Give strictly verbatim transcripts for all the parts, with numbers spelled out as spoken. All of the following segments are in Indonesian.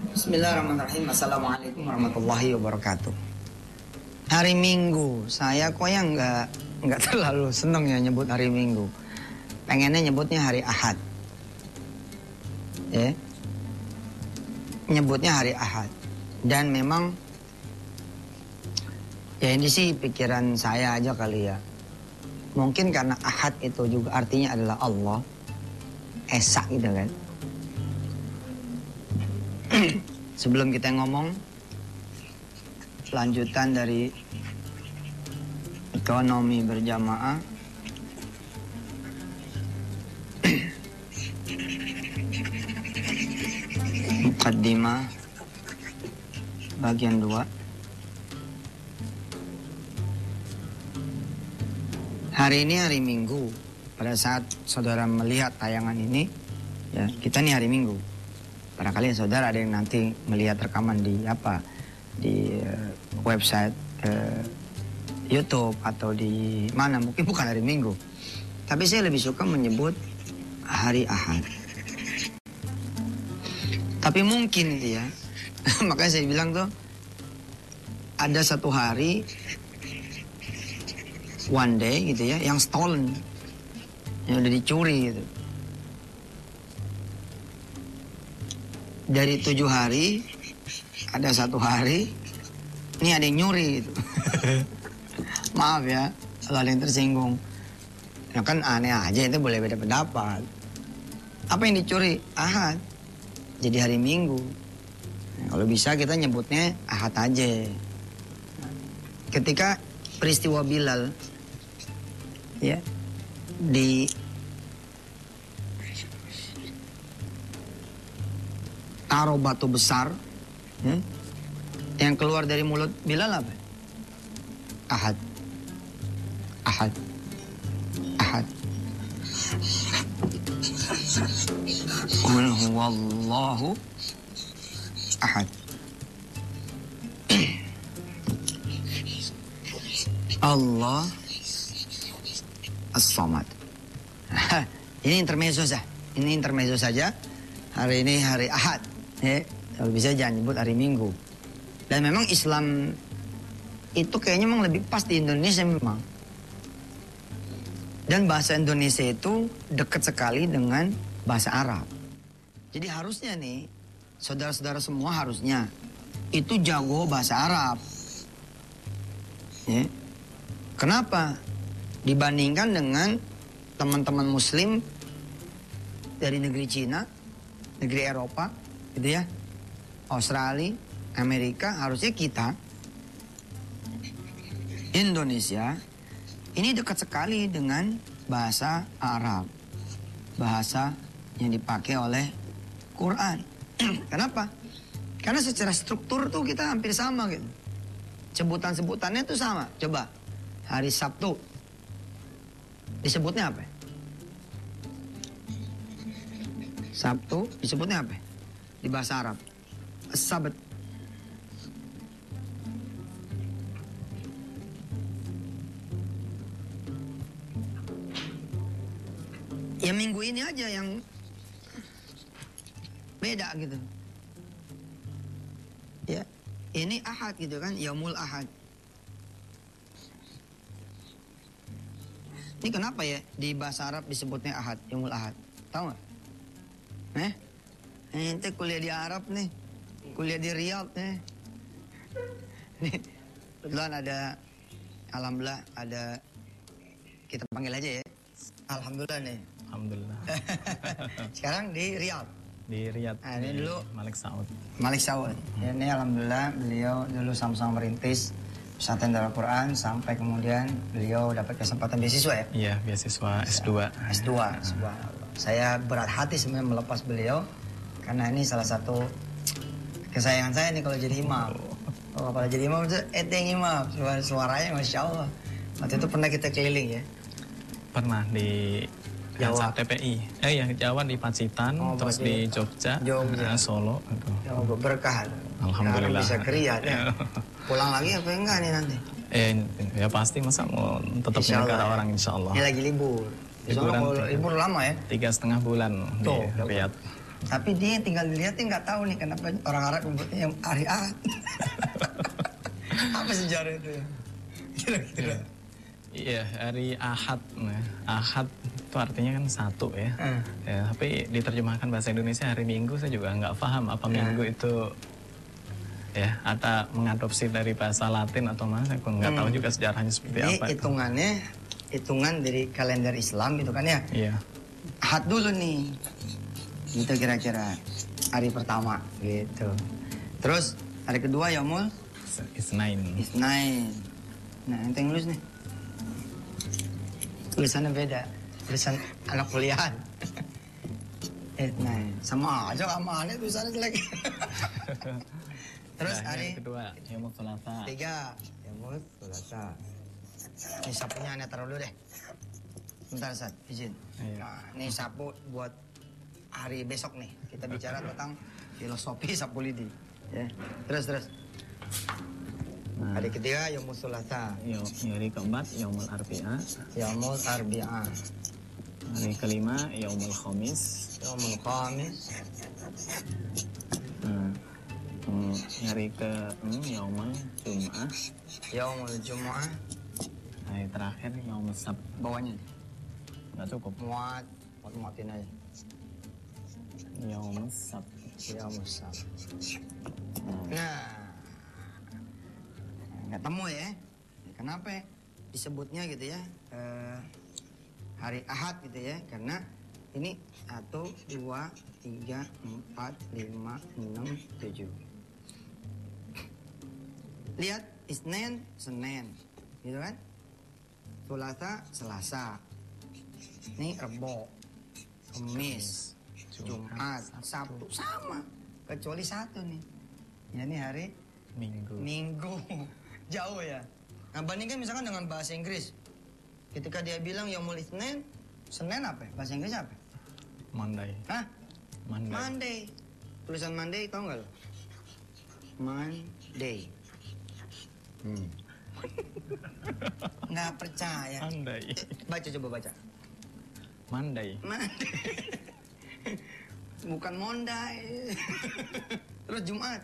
Bismillahirrahmanirrahim. Assalamualaikum warahmatullahi wabarakatuh. Hari Minggu, saya kok yang nggak nggak terlalu seneng ya nyebut hari Minggu. Pengennya nyebutnya hari Ahad. Ya, nyebutnya hari Ahad. Dan memang ya ini sih pikiran saya aja kali ya. Mungkin karena Ahad itu juga artinya adalah Allah, Esa gitu kan. Sebelum kita ngomong lanjutan dari ekonomi berjamaah, mukaddimah bagian dua. Hari ini hari Minggu. Pada saat saudara melihat tayangan ini, ya kita nih hari Minggu. Barangkali saudara ada yang nanti melihat rekaman di apa di uh, website uh, YouTube atau di mana, mungkin bukan hari Minggu. Tapi saya lebih suka menyebut hari Ahad. Tapi mungkin ya, makanya saya bilang tuh ada satu hari, one day gitu ya, yang stolen, yang udah dicuri gitu. Dari tujuh hari, ada satu hari, ini ada yang nyuri gitu. Maaf ya, kalau ada yang tersinggung. Ya kan aneh aja, itu boleh beda pendapat. Apa yang dicuri? Ahad. Jadi hari Minggu. Nah, kalau bisa kita nyebutnya Ahad aja. Ketika peristiwa Bilal, ya, di taruh batu besar, ya, yang keluar dari mulut Bilal apa? Ahad. Ahad. Ahad. Qul huwallahu ahad. Allah as-samad. Ini intermezzo saja. Ini intermezzo saja. Hari ini hari Ahad. Ya, kalau bisa jangan nyebut hari Minggu. Dan memang Islam itu kayaknya memang lebih pas di Indonesia memang. Dan bahasa Indonesia itu dekat sekali dengan bahasa Arab. Jadi harusnya nih, saudara-saudara semua harusnya itu jago bahasa Arab. Ya. Kenapa? Dibandingkan dengan teman-teman Muslim dari negeri Cina, negeri Eropa, gitu ya, Australia, Amerika, harusnya kita Indonesia ini dekat sekali dengan bahasa Arab, bahasa yang dipakai oleh Quran. Kenapa? Karena secara struktur tuh kita hampir sama gitu. Sebutan-sebutannya tuh sama. Coba hari Sabtu disebutnya apa? Sabtu disebutnya apa? Di bahasa Arab, Sabat. Ya minggu ini aja yang beda gitu. Ya, ini Ahad gitu kan, Yaumul Ahad. Ini kenapa ya di bahasa Arab disebutnya Ahad, Yaumul Ahad? Tahu nggak? Eh? Ente kuliah di Arab nih, kuliah di Riyadh nih. Nih, kebetulan ada, alhamdulillah ada, kita panggil aja ya. Alhamdulillah nih. Alhamdulillah. Sekarang di Riyadh. Di Riyadh. Nah, ini dulu Malik Saud. Malik Saud. Ya, ini alhamdulillah beliau dulu sama-sama merintis pesantren Darul Quran sampai kemudian beliau dapat kesempatan beasiswa ya. Iya, beasiswa S dua. S dua. Subhanallah. Saya berat hati sebenarnya melepas beliau karena ini salah satu kesayangan saya nih kalau jadi imam. Oh, kalau jadi imam itu eteng imam, suaranya masya Allah. Waktu itu pernah kita keliling ya. Pernah di Jawa T P I. Eh ya, Jawa di Pacitan, oh, terus di Jogja, Jogja. Nah, Solo. Ya, berkah. Alhamdulillah. Bisa kriat ya. Pulang lagi apa enggak nih nanti? Eh, ya pasti masa mau tetap di negara orang insya Allah. Ini lagi libur. Liburan libur lama ya? Tiga setengah bulan Tuh, di Riyadh. Tapi dia tinggal dilihatin nggak tahu nih kenapa orang Arab menyebutnya yang hari Ahad. Apa sejarah itu ya? Kira-kira. Iya, hari Ahad. Nah, Ahad itu artinya kan satu ya. Hmm. Ya. Tapi diterjemahkan bahasa Indonesia hari Minggu, saya juga nggak paham apa Minggu hmm. itu ya, ada mengadopsi dari bahasa Latin atau mana, saya pun nggak hmm. tahu juga sejarahnya seperti Jadi, apa. Hitungannya, hitungan dari kalender Islam gitu kan ya? Iya. Ahad dulu nih, gitu kira-kira hari pertama gitu. Terus hari kedua Yaumul Isnain. Isnain. Nah, ente nulis nih. Tulisannya beda, tulisan anak kuliahan. Isnain, sama aja sama aneh tulisannya jelek. Terus nah, hari kedua Yaumul Thalatha. Tiga Yaumul Thalatha. Ini sapunya aneh taruh dulu deh. Bentar, Sat, izin. Ayo. Nah, ini sapu buat hari besok nih. Kita bicara tentang filosofi sapu lidi. Ya. Terus, terus. Nah. Hari ketiga Yaumul Thalatha. Hari keempat Yaumul Arbi'a. Yaumul Arbi'a. Hari kelima Yaumul Khamis. Yaumul Khamis. Nah, hari ke-enam Yaumul Jum'ah. Yaumul Jum'ah. Hari terakhir Yaumul Sabt. Bawahnya nggak cukup. Muat, muat muatin aja. Yaumul Sabt. Yaumul Sabt. Nah, nggak temu ya. Kenapa disebutnya gitu ya eh, hari Ahad gitu ya? Karena ini satu, dua, tiga, empat, lima, enam, tujuh. Lihat, Isnin, Senin, gitu kan? Thulatha, Selasa. Ini Rebo, Kamis, Jumat, Sabtu, sama. Kecuali satu nih. Ya ini hari Minggu. Minggu. Jauh ya. Nah, bandingkan misalkan dengan bahasa Inggris. Ketika dia bilang Yaumul Itsnain, Senin apa ya? Bahasa Inggris apa? Monday. Hah? Monday. Monday. Tulisan Monday tau nggak lo? Monday. Hmm. Nggak percaya. Monday. Eh, baca coba baca. Monday. Monday. Bukan Monday. Terus Jumat.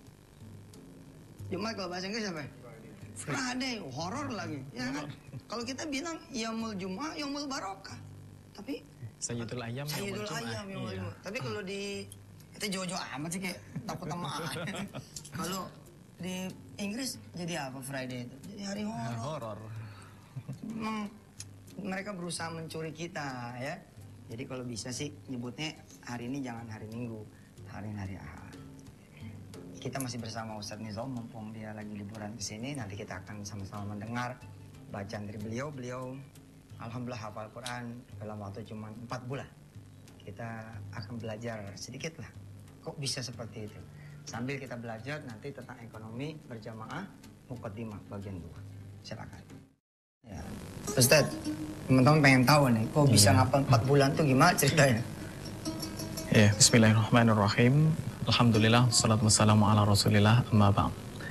Jumat kalau bahasa Inggris apa? Friday. Horor lagi. Ya kan? Kalau kita bilang Yaumul Jum'ah, Yaumul Barokah. Tapi Sayyidul Ayyam, Sayyidul Ayyam, Yaumul Jum'ah. Tapi kalau di itu jauh-jauh amat sih, kayak takut sama Kalau di Inggris jadi apa Friday itu? Jadi hari horor. Horor. Memang mereka berusaha mencuri kita ya. Jadi kalau bisa sih nyebutnya hari ini jangan hari Minggu, hari hari Ahad. Kita masih bersama Ustadz Nizam, mumpung dia lagi liburan ke sini. Nanti kita akan sama-sama mendengar bacaan dari beliau. Beliau alhamdulillah hafal Quran dalam waktu cuma empat bulan. Kita akan belajar sedikit lah. Kok bisa seperti itu? Sambil kita belajar nanti tentang ekonomi berjamaah muqaddimah bagian dua. Silakan. Ya. Ustadz, teman-teman pengen tahu nih, kok bisa iya. ngapal empat bulan tuh gimana ceritanya? Ya, bismillahirrahmanirrahim. Alhamdulillah, salatu wassalamu ala rasulillah, amma ba'd.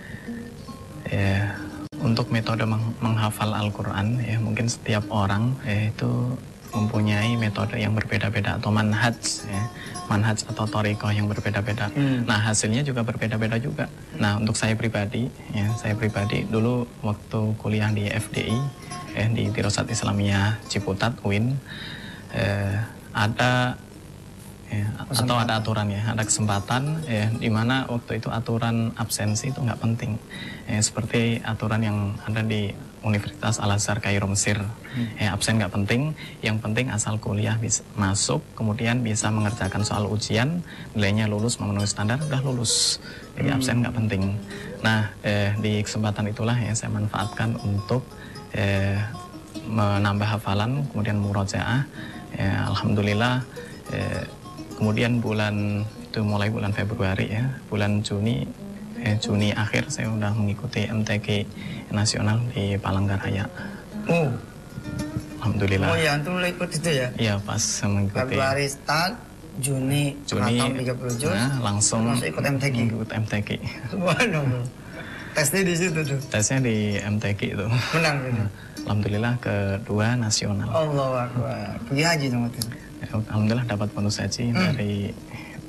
Ya, untuk metode meng menghafal Al-Quran, ya mungkin setiap orang ya, itu mempunyai metode yang berbeda-beda atau manhaj, ya, manhaj atau thariqah yang berbeda-beda. Hmm. Nah, hasilnya juga berbeda-beda juga. Nah, untuk saya pribadi, ya saya pribadi dulu waktu kuliah di F D I, eh, di Dirasat Islamiyah Ciputat U I N, eh, ada ya, atau ada aturan ya, ada kesempatan ya, di mana waktu itu aturan absensi itu nggak penting, ya, seperti aturan yang ada di Universitas Al-Azhar Kairo Mesir. hmm. ya, absen nggak penting, yang penting asal kuliah bisa masuk, kemudian bisa mengerjakan soal ujian, nilainya lulus memenuhi standar, udah lulus, jadi hmm. absen nggak penting. Nah, eh, di kesempatan itulah ya saya manfaatkan untuk eh, menambah hafalan, kemudian murojaah. Ya, alhamdulillah. Eh, Kemudian bulan itu mulai bulan Februari ya, bulan Juni, eh, Juni akhir saya udah mengikuti M T Q nasional di Palangkaraya. Oh, alhamdulillah. Oh ya, antum mulai ikut itu ya? Iya, pas mengikuti. Februari start, Juni, Juni tiga puluh juz, nah, langsung masuk ikut M T Q. Ikut M T Q. Waduh, tesnya di situ tuh. Tesnya di M T Q itu. Menang gitu. Alhamdulillah kedua nasional. Allahu Akbar. Pergi haji dong waktu itu. Alhamdulillah dapat bonus haji hmm. dari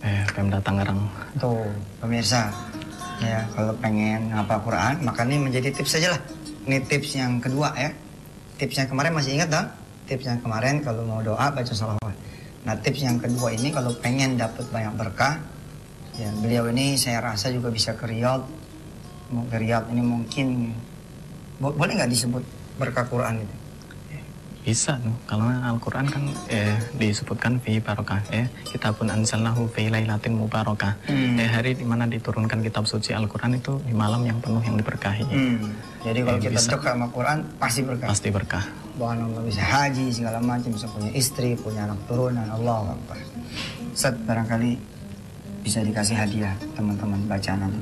eh, Pemda Tangerang. Tuh, pemirsa, ya kalau pengen ngapal Quran, maka ini menjadi tips saja lah. Ini tips yang kedua ya. Tips yang kemarin masih ingat dong? Tips yang kemarin kalau mau doa baca sholawat. Nah tips yang kedua ini kalau pengen dapat banyak berkah, ya beliau ini saya rasa juga bisa ke Riyadh. Mau ke Riyadh ini mungkin bo boleh nggak disebut berkah Quran itu? Bisa tuh, karena Al-Quran kan eh, disebutkan fi barokah, eh, kitabun anzalnahu fi lailatin mubarakah. Hmm. Eh, hari dimana diturunkan kitab suci Al-Quran itu di malam yang penuh yang diberkahi. Hmm. Jadi kalau eh, kita bisa, dekat sama Quran pasti berkah. Pasti berkah. Bahkan Allah bisa haji segala macam, bisa punya istri, punya anak turunan, Allah Akbar. Set barangkali bisa dikasih hadiah teman-teman bacaan nanti.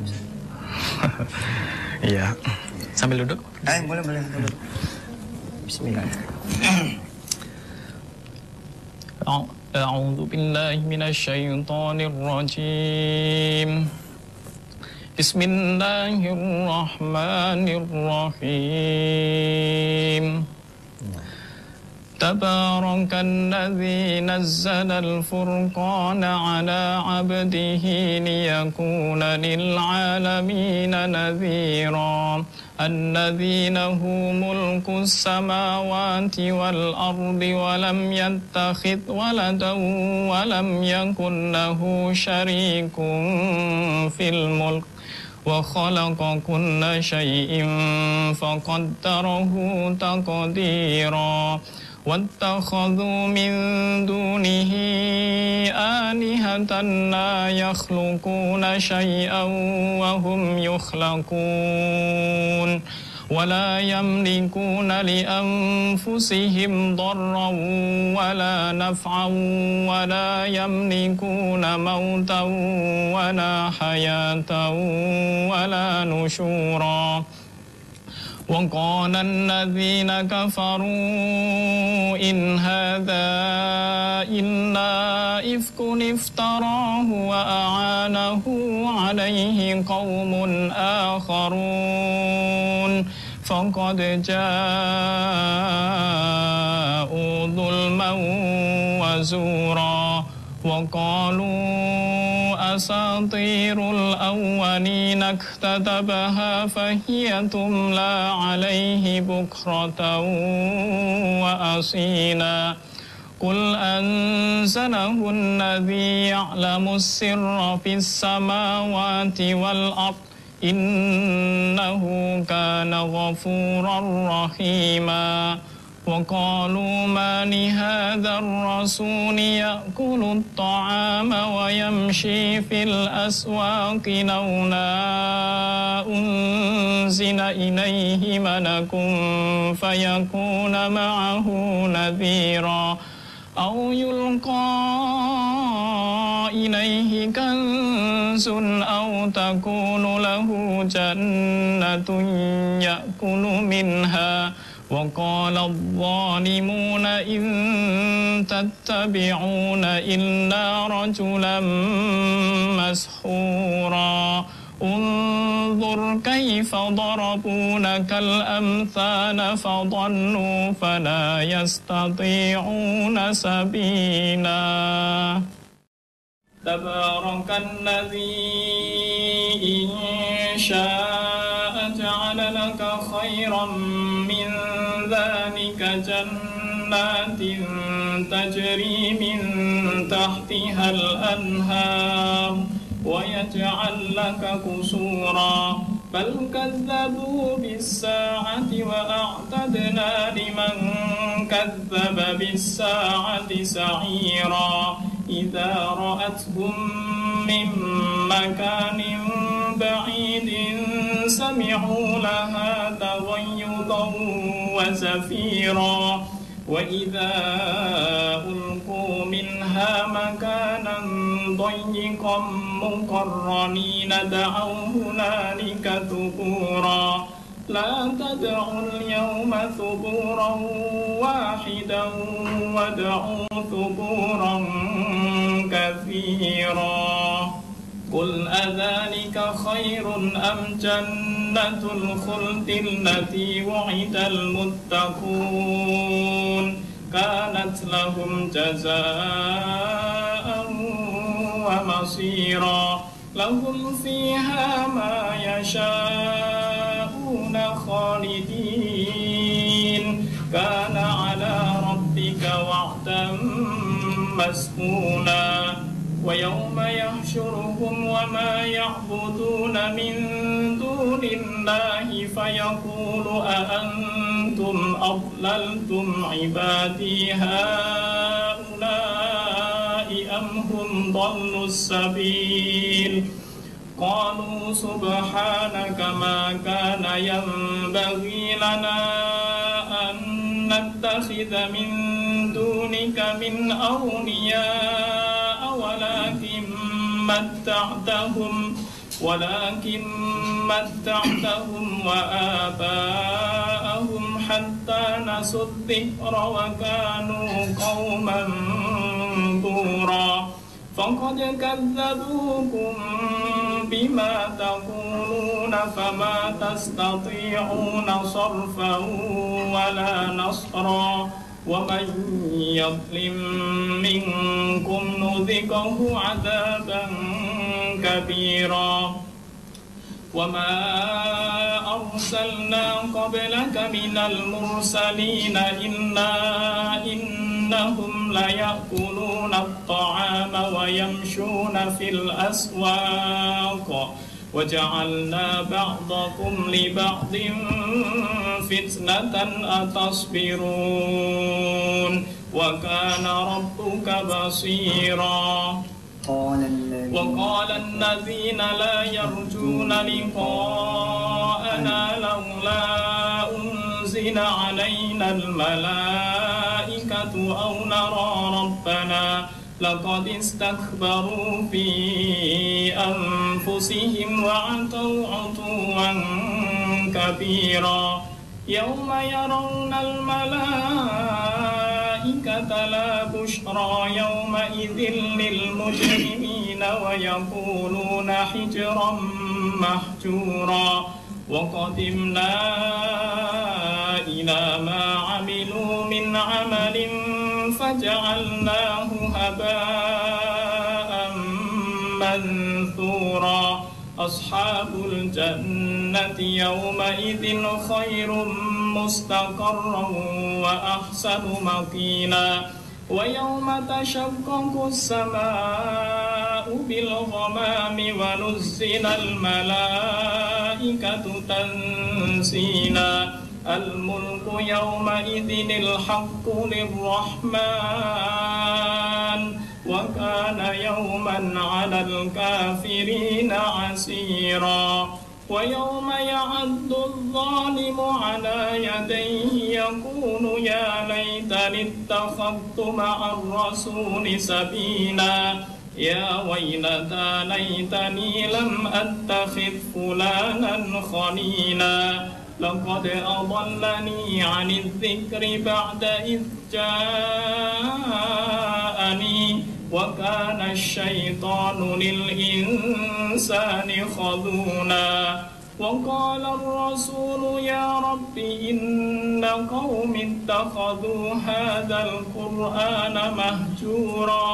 Iya. Sambil duduk? Eh boleh boleh duduk. Bismillah. A'udzu billahi minasyaitonir rajim. Bismillahirrahmanirrahim. Tabarakalladzi nazzalal furqana ala 'abdihi liyakuna lil 'alamina nadhira. الذين هم ملك السماوات والأرض ولم يتخذ ولدا ولم يكن له شريك في الملك وخلق كل شيء فقدره تقديرا واتخذوا من دونه آلهة لا يخلقون شيئا وهم يخلقون ولا يملكون لأنفسهم ضرا ولا نفعا ولا يملكون موتا ولا حياة ولا نشورا وقال الذين كفروا إن هذا إلا إفك افتراه وأعانه عليه قوم آخرون فقد جاءوا ظلما وزورا وقالوا أساطير الأولين اكتتبها فهي تملى عليه بكرة وأصيلا قل أنزله الذي يعلم السر في السماوات والأرض إنه كان غفورا رحيما وقالوا ما لهذا الرسول يأكل الطعام ويمشي في الأسواق لولا أنزل إليه ملك فيكون معه نذيرا أو يلقى إليه كنز أو تكون له جنة يأكل منها وقال الظالمون إن تتبعون إلا رجلا مسحورا انظر كيف ضربوا لك الأمثال فضلوا فلا يستطيعون سبيلا تبارك الذي إن شاء جعل لك خيرا من ذلك جنات تجري من تحتها الأنهار ويجعل لك قصورا بل كذبوا بالساعة وأعتدنا لمن كذب بالساعة سعيرا إذا رأتهم من مكان بعيد سمعوا لها تغيظا وزفيرا وإذا ألقوا منها مكانا ضيقا مقرنين دعوا هنالك ثبورا لا تدعوا اليوم ثبورا واحدا وادعوا ثبورا كثيرا قل أذلك خير أم جنة الخلد التي وعد المتقون كانت لهم جزاء مصيرا لهم فيها ما يشاءون خالدين كان على ربك وعدا مسئولا ويوم يحشرهم وما يعبدون من دون الله فيقول أأنتم أضللتم عبادي هؤلاء أم هم ضلوا السبيل قالوا سبحانك ما كان ينبغي لنا أن نتخذ من دونك من أولياء ولكن متعتهم ولكن متعتهم وآباءهم حتى نسوا الذكر وكانوا قوما بورا فقد كذبوكم بما تقولون فما تستطيعون صرفا ولا نصرا ومن يظلم منكم نذقه عذابا كبيرا وما أرسلنا قبلك من المرسلين إلا إنهم ليأكلون الطعام ويمشون في الأسواق وجعلنا بعضكم لبعض فتنة أتصبرون وكان ربك بصيرا وقال الذين لا يرجون لقاءنا لولا أنزل علينا الملائكة أو نرى ربنا لقد استكبروا في أنفسهم وعتوا عتوا كبيرا يوم يرون الملائكة لا بشرى يومئذ للمجرمين ويقولون حجرا محجورا وقدمنا إلى ما عملوا من عمل فجعلناه هباء منثورا أصحاب الجنة يومئذ خير مستقرا وأحسن مقيلا ويوم تشقق السماء بالغمام ونزل الملائكة تنزيلا الملك يومئذ الحق للرحمن وكان يوما على الكافرين عسيرا ويوم يعد الظالم على يديه يقول يا ليتني اتخذت مع الرسول سبيلا يا ويلتى ليتني لم أتخذ فلانا خليلا لقد أضلني عن الذكر بعد إذ جاءني وكان الشيطان للإنسان خذولا وقال الرسول يا رب إن قوم اتخذوا هذا القرآن مهجورا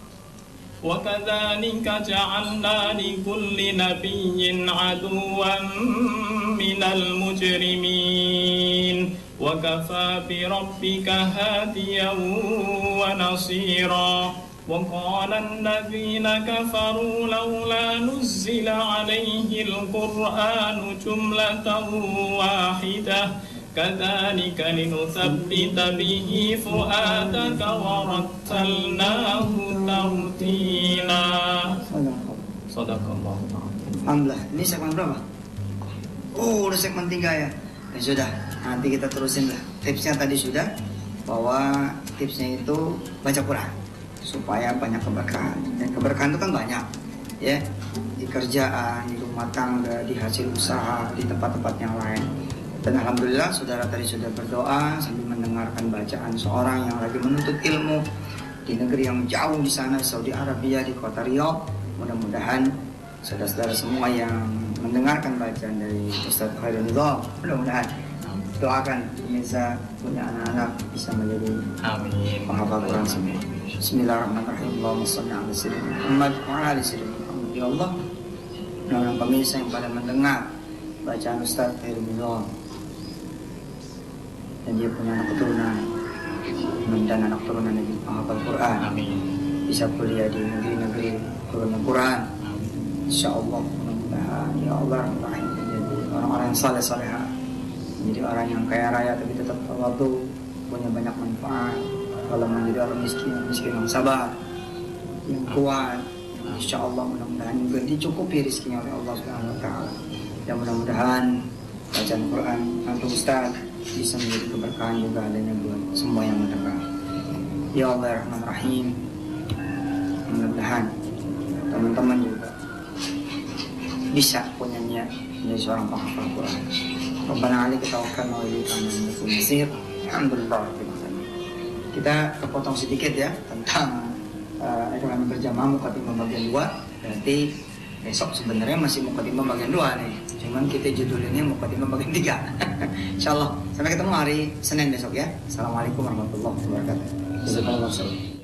وكذلك جعلنا لكل نبي عدوا من المجرمين وكفى بربك هاديا ونصيرا وقال الذين كفروا لولا نزل عليه القرآن جملة واحدة كذلك لنثبت به فؤادك ورتلناه ترتيلا. Sadaqallah. Alhamdulillah. Ini segmen berapa? Oh, udah segmen tiga ya. Ya sudah, nanti kita terusin lah. Tipsnya tadi sudah, bahwa tipsnya itu baca Quran supaya banyak keberkahan. Dan keberkahan itu kan banyak, ya, di kerjaan, di rumah tangga, di hasil usaha, di tempat-tempat yang lain. Dan alhamdulillah saudara tadi sudah berdoa sambil mendengarkan bacaan seorang yang lagi menuntut ilmu di negeri yang jauh di sana, Saudi Arabia, di kota Riyadh. Mudah-mudahan saudara-saudara semua yang mendengarkan bacaan dari Ustaz Khairul Nizam, mudah-mudahan doakan bisa punya anak-anak bisa menjadi Amin. penghafal Quran semua. Bismillahirrahmanirrahim. Allahumma shalli ala sayyidina Muhammad wa ala ali sayyidina Muhammad. Ya Allah, mudah-mudahan pemirsa yang pada mendengar bacaan Ustaz Khairul dan dia punya anak keturunan dan anak keturunan yang menghafal Quran, Amin. bisa kuliah di negeri-negeri turun Quran. Insyaallah, mudah-mudahan ya Allah rahim menjadi orang-orang yang saleh salehah, menjadi orang yang kaya raya tapi tetap tawadhu, punya banyak manfaat. Kalau menjadi orang miskin, miskin yang sabar, yang kuat, insyaallah mudah-mudahan juga dicukupi rezekinya oleh Allah Subhanahu wa taala. Dan mudah-mudahan bacaan Quran antum Ustaz bisa menjadi keberkahan juga adanya buat semua yang mendengar. Ya Allah Rahman Rahim, mudah-mudahan teman-teman juga bisa punya niat menjadi seorang penghafal Quran. Rabbana alaika tawakkalna wa ilaika al-masir. Alhamdulillah. Kita kepotong sedikit ya tentang uh, ekonomi berjamaah mukadimah bagian dua. Berarti besok sebenarnya masih mukadimah bagian dua nih. Cuman kita judulinnya mukadimah bagian tiga. Insyaallah. Sampai ketemu hari Senin besok ya. Assalamualaikum warahmatullahi wabarakatuh. Jazakallahu khairan.